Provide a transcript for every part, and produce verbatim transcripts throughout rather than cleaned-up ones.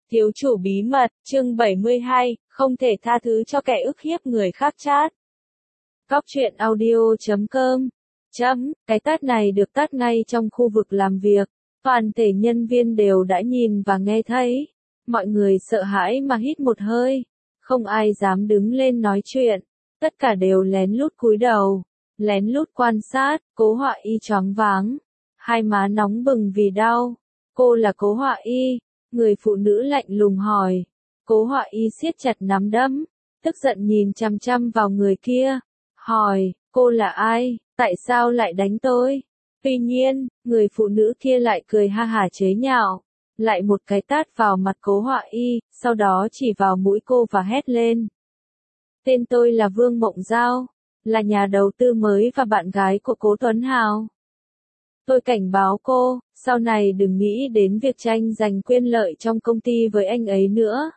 Thiếu chủ bí mật, chương bảy mươi hai, không thể tha thứ cho kẻ ức hiếp người khác chat. Góc truyện audio chấm com. Chấm, cái tát này được tát ngay trong khu vực làm việc. Toàn thể nhân viên đều đã nhìn và nghe thấy. Mọi người sợ hãi mà hít một hơi. Không ai dám đứng lên nói chuyện. Tất cả đều lén lút cúi đầu. Lén lút quan sát, Cố Họa Y choáng váng. Hai má nóng bừng vì đau. Cô là Cố Họa Y. Người phụ nữ lạnh lùng hỏi. Cố Họa Y siết chặt nắm đấm, tức giận nhìn chăm chăm vào người kia. Hỏi, cô là ai, tại sao lại đánh tôi? Tuy nhiên, người phụ nữ kia lại cười ha hả chế nhạo. Lại một cái tát vào mặt Cố Họa Y, sau đó chỉ vào mũi cô và hét lên. Tên tôi là Vương Mộng Giao, là nhà đầu tư mới và bạn gái của Cố Tuấn Hào. Tôi cảnh báo cô, sau này đừng nghĩ đến việc tranh giành quyền lợi trong công ty với anh ấy nữa.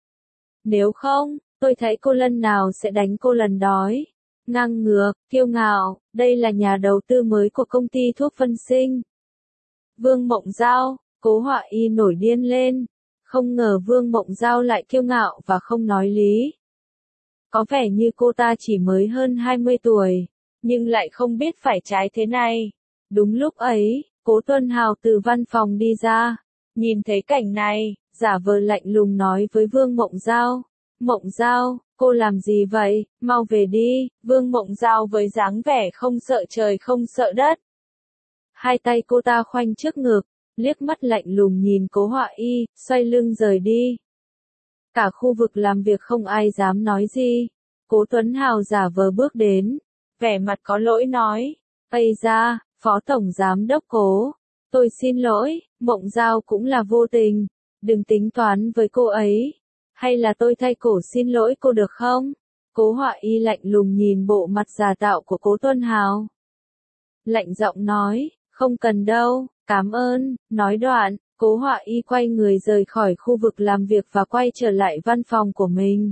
Nếu không, tôi thấy cô lần nào sẽ đánh cô lần đói. Ngang ngược, kiêu ngạo, đây là nhà đầu tư mới của công ty thuốc Vân Sinh. Vương Mộng Giao, Cố Họa Y nổi điên lên. Không ngờ Vương Mộng Giao lại kiêu ngạo và không nói lý. Có vẻ như cô ta chỉ mới hơn hai mươi tuổi, nhưng lại không biết phải trái thế này. Đúng lúc ấy, Cố Tuấn Hào từ văn phòng đi ra. Nhìn thấy cảnh này, giả vờ lạnh lùng nói với Vương Mộng Giao. Mộng Giao, cô làm gì vậy, mau về đi. Vương Mộng Giao với dáng vẻ không sợ trời không sợ đất. Hai tay cô ta khoanh trước ngực, liếc mắt lạnh lùng nhìn Cố Họa Y, xoay lưng rời đi. Cả khu vực làm việc không ai dám nói gì. Cố Tuấn Hào giả vờ bước đến, vẻ mặt có lỗi nói. Ây da, Phó Tổng Giám Đốc Cố, tôi xin lỗi, Mộng Giao cũng là vô tình, đừng tính toán với cô ấy, hay là tôi thay cổ xin lỗi cô được không? Cố Họa Y lạnh lùng nhìn bộ mặt giả tạo của Cố Tuấn Hào. Lạnh giọng nói, không cần đâu, cảm ơn, nói đoạn, Cố Họa Y quay người rời khỏi khu vực làm việc và quay trở lại văn phòng của mình.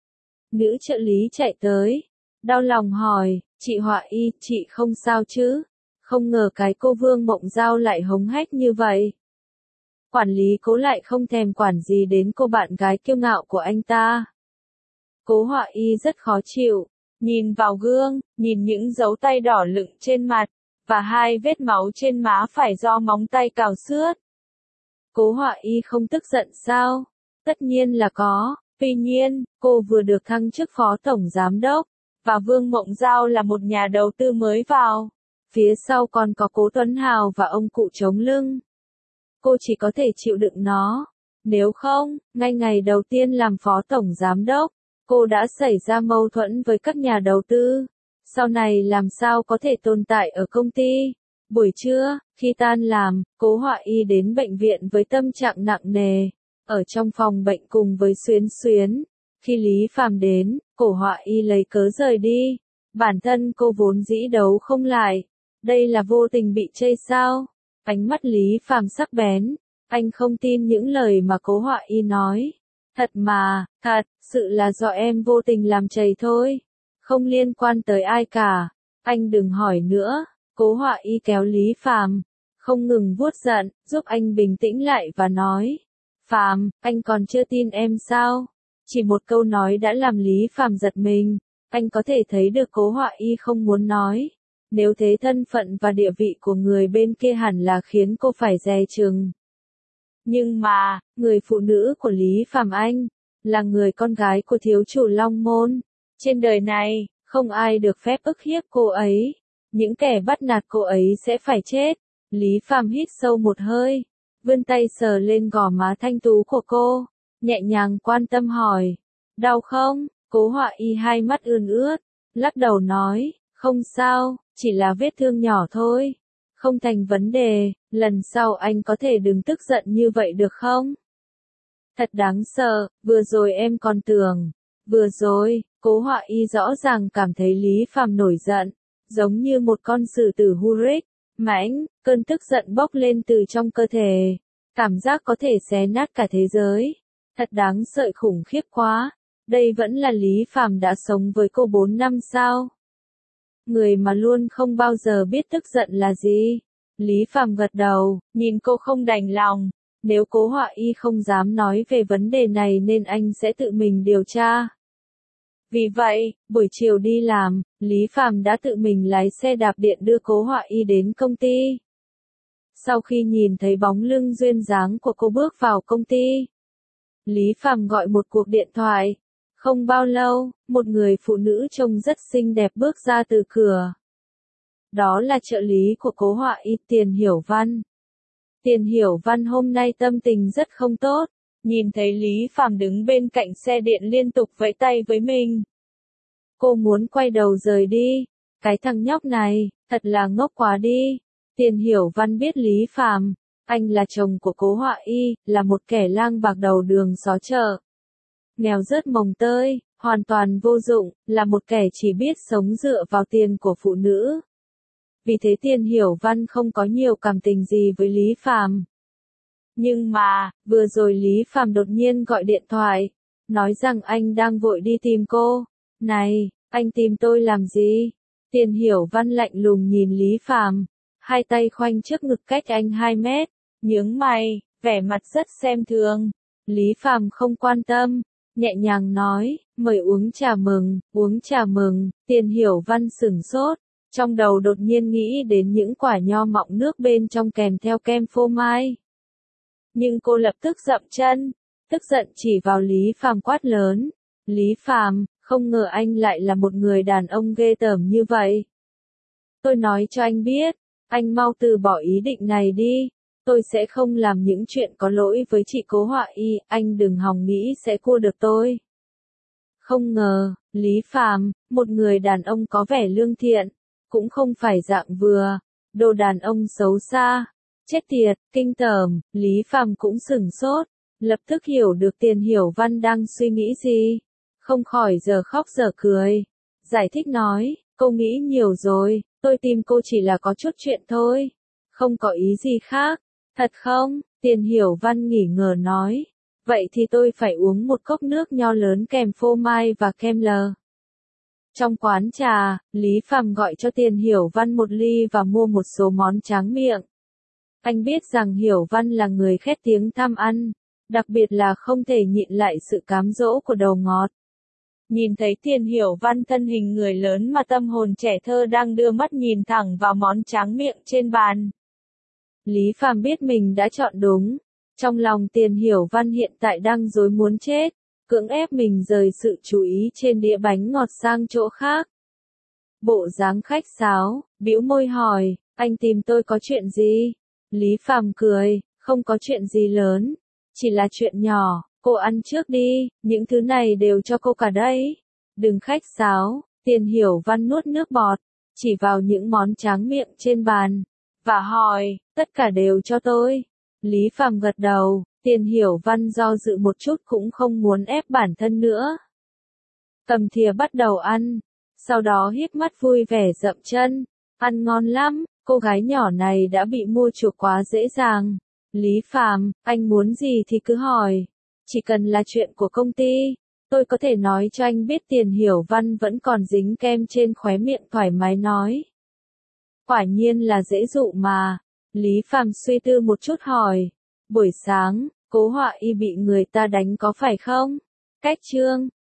Nữ trợ lý chạy tới, đau lòng hỏi, chị Họa Y, chị không sao chứ? Không ngờ cái cô Vương Mộng Giao lại hống hách như vậy. Quản lý Cố lại không thèm quản gì đến cô bạn gái kiêu ngạo của anh ta. Cố Họa Y rất khó chịu, nhìn vào gương, nhìn những dấu tay đỏ lựng trên mặt, và hai vết máu trên má phải do móng tay cào xước. Cố Họa Y không tức giận sao? Tất nhiên là có, tuy nhiên, cô vừa được thăng chức phó tổng giám đốc, và Vương Mộng Giao là một nhà đầu tư mới vào. Phía sau còn có Cố Tuấn Hào và ông cụ chống lưng. Cô chỉ có thể chịu đựng nó. Nếu không, ngay ngày đầu tiên làm phó tổng giám đốc, cô đã xảy ra mâu thuẫn với các nhà đầu tư. Sau này làm sao có thể tồn tại ở công ty? Buổi trưa, khi tan làm, Cố Họa Y đến bệnh viện với tâm trạng nặng nề. Ở trong phòng bệnh cùng với Xuyến Xuyến. Khi Lý Phàm đến, Cố Họa Y lấy cớ rời đi. Bản thân cô vốn dĩ đấu không lại. Đây là vô tình bị chây sao? Ánh mắt Lý Phàm sắc bén. Anh không tin những lời mà Cố Họa Y nói. Thật mà, thật, sự là do em vô tình làm chầy thôi. Không liên quan tới ai cả. Anh đừng hỏi nữa. Cố Họa Y kéo Lý Phàm, không ngừng vuốt giận, giúp anh bình tĩnh lại và nói. Phàm, anh còn chưa tin em sao? Chỉ một câu nói đã làm Lý Phàm giật mình. Anh có thể thấy được Cố Họa Y không muốn nói. Nếu thế thân phận và địa vị của người bên kia hẳn là khiến cô phải dè chừng. Nhưng mà, người phụ nữ của Lý Phàm Anh, là người con gái của thiếu chủ Long Môn. Trên đời này, không ai được phép ức hiếp cô ấy. Những kẻ bắt nạt cô ấy sẽ phải chết. Lý Phàm hít sâu một hơi, vươn tay sờ lên gò má thanh tú của cô, nhẹ nhàng quan tâm hỏi. Đau không? Cố Họa Y hai mắt ươn ướt, lắc đầu nói, không sao, chỉ là vết thương nhỏ thôi. Không thành vấn đề, lần sau anh có thể đừng tức giận như vậy được không? Thật đáng sợ, vừa rồi em còn tưởng. Vừa rồi, Cố Họa Y rõ ràng cảm thấy Lý Phàm nổi giận, giống như một con sử tử Hurric, mãnh, cơn tức giận bốc lên từ trong cơ thể. Cảm giác có thể xé nát cả thế giới. Thật đáng sợ khủng khiếp quá. Đây vẫn là Lý Phàm đã sống với cô bốn năm sao? Người mà luôn không bao giờ biết tức giận là gì? Lý Phàm gật đầu, nhìn cô không đành lòng. Nếu Cố Họa Y không dám nói về vấn đề này nên anh sẽ tự mình điều tra. Vì vậy, buổi chiều đi làm, Lý Phàm đã tự mình lái xe đạp điện đưa Cố Họa Y đến công ty. Sau khi nhìn thấy bóng lưng duyên dáng của cô bước vào công ty, Lý Phàm gọi một cuộc điện thoại. Không bao lâu, một người phụ nữ trông rất xinh đẹp bước ra từ cửa. Đó là trợ lý của Cố Họa Y, Tiền Hiểu Văn. Tiền Hiểu Văn hôm nay tâm tình rất không tốt, nhìn thấy Lý Phàm đứng bên cạnh xe điện liên tục vẫy tay với mình. Cô muốn quay đầu rời đi, cái thằng nhóc này, thật là ngốc quá đi. Tiền Hiểu Văn biết Lý Phàm, anh là chồng của Cố Họa Y, là một kẻ lang bạc đầu đường xó chợ. Nghèo rớt mồng tơi, hoàn toàn vô dụng, là một kẻ chỉ biết sống dựa vào tiền của phụ nữ. Vì thế Tiền Hiểu Văn không có nhiều cảm tình gì với Lý Phàm. Nhưng mà, vừa rồi Lý Phàm đột nhiên gọi điện thoại, nói rằng anh đang vội đi tìm cô. Này, anh tìm tôi làm gì? Tiền Hiểu Văn lạnh lùng nhìn Lý Phàm, hai tay khoanh trước ngực cách anh hai mét, nhướng mày, vẻ mặt rất xem thường. Lý Phàm không quan tâm, nhẹ nhàng nói, mời uống trà mừng, uống trà mừng. Tiền Hiểu Văn sửng sốt, trong đầu đột nhiên nghĩ đến những quả nho mọng nước bên trong kèm theo kem phô mai. Nhưng cô lập tức dậm chân, tức giận chỉ vào Lý Phàm quát lớn. Lý Phàm, không ngờ anh lại là một người đàn ông ghê tởm như vậy. Tôi nói cho anh biết, anh mau từ bỏ ý định này đi. Tôi sẽ không làm những chuyện có lỗi với chị Cố Họa Y, anh đừng hòng nghĩ sẽ cua được tôi. Không ngờ, Lý Phàm, một người đàn ông có vẻ lương thiện, cũng không phải dạng vừa, đồ đàn ông xấu xa. Chết tiệt, kinh tởm. Lý Phàm cũng sửng sốt, lập tức hiểu được Tiền Hiểu Văn đang suy nghĩ gì, không khỏi giờ khóc giờ cười. Giải thích nói, cô nghĩ nhiều rồi, tôi tìm cô chỉ là có chút chuyện thôi, không có ý gì khác. Thật không? Tiền Hiểu Văn nghỉ ngờ nói. Vậy thì tôi phải uống một cốc nước nho lớn kèm phô mai và kem lờ. Trong quán trà, Lý Phàm gọi cho Tiền Hiểu Văn một ly và mua một số món tráng miệng. Anh biết rằng Hiểu Văn là người khét tiếng tham ăn, đặc biệt là không thể nhịn lại sự cám dỗ của đầu ngọt. Nhìn thấy Tiền Hiểu Văn thân hình người lớn mà tâm hồn trẻ thơ đang đưa mắt nhìn thẳng vào món tráng miệng trên bàn. Lý Phàm biết mình đã chọn đúng. Trong lòng Tiền Hiểu Văn hiện tại đang rối muốn chết, cưỡng ép mình rời sự chú ý trên đĩa bánh ngọt sang chỗ khác. Bộ dáng khách sáo, bĩu môi hỏi, anh tìm tôi có chuyện gì? Lý Phàm cười, không có chuyện gì lớn, chỉ là chuyện nhỏ, cô ăn trước đi, những thứ này đều cho cô cả đấy. Đừng khách sáo. Tiền Hiểu Văn nuốt nước bọt, chỉ vào những món tráng miệng trên bàn, và hỏi, tất cả đều cho tôi. Lý Phàm gật đầu, Tiền Hiểu Văn do dự một chút cũng không muốn ép bản thân nữa. Cầm thìa bắt đầu ăn, sau đó híp mắt vui vẻ dậm chân, ăn ngon lắm, cô gái nhỏ này đã bị mua chuộc quá dễ dàng. Lý Phàm, anh muốn gì thì cứ hỏi, chỉ cần là chuyện của công ty, tôi có thể nói cho anh biết. Tiền Hiểu Văn vẫn còn dính kem trên khóe miệng thoải mái nói. Quả nhiên là dễ dụ mà. Lý Phàm suy tư một chút hỏi, buổi sáng, Cố Họa Y bị người ta đánh có phải không? Cách chương